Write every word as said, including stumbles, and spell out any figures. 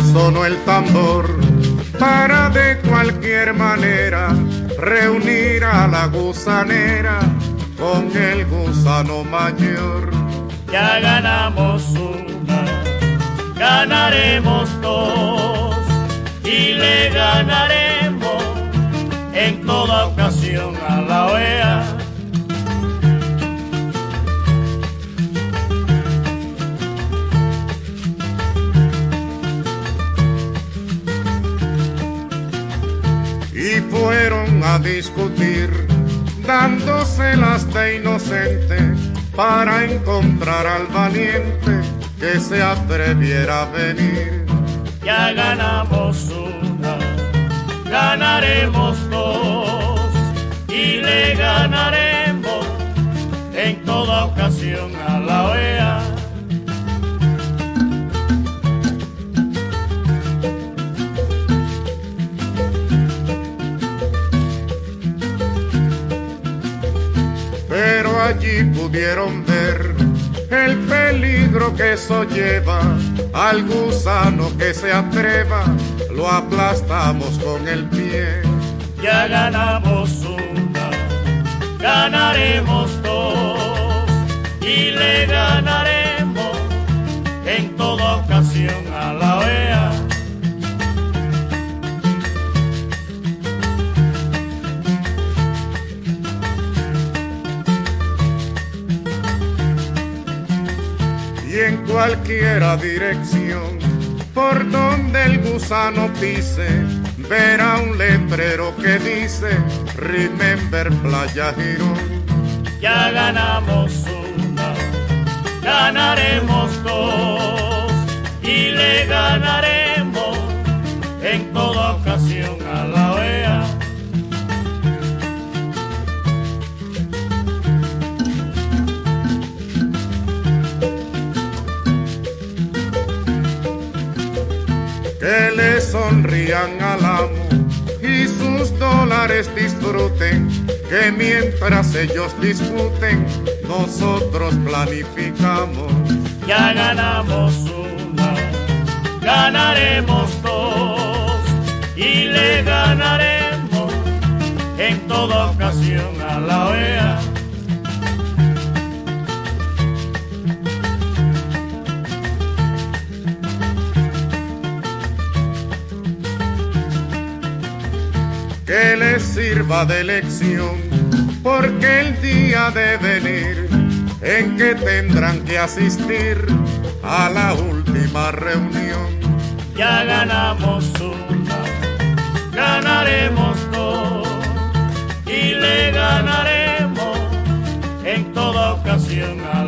sonó el tambor para de cualquier manera reunir a la gusanera con el gusano mayor. Ya ganamos una, ganaremos dos y le ganaremos en toda ocasión a la O E A. Y fueron a discutir, dándoselas de inocente, para encontrar al valiente que se atreviera a venir. Ya ganamos una, ganaremos dos y le ganaremos en toda ocasión a la O E A. Pero allí pudieron ver el peligro que eso lleva. Al gusano que se atreva lo aplastamos con el pie. Ya ganamos una, ganaremos dos y le ganaremos en toda ocasión a la O E A. Y en cualquiera dirección por donde el gusano pise, verá un letrero que dice Remember Playa Girón. Ya ganamos una, ganaremos dos y le ganaremos en toda ocasión a la O E A. Que le sonrían al amo y sus dólares disfruten, que mientras ellos discuten, nosotros planificamos. Ya ganamos una, ganaremos dos y le ganaremos en toda ocasión a la O E A. Que les sirva de lección, porque el día de venir en que tendrán que asistir a la última reunión. Ya ganamos una, ganaremos dos y le ganaremos en toda ocasión a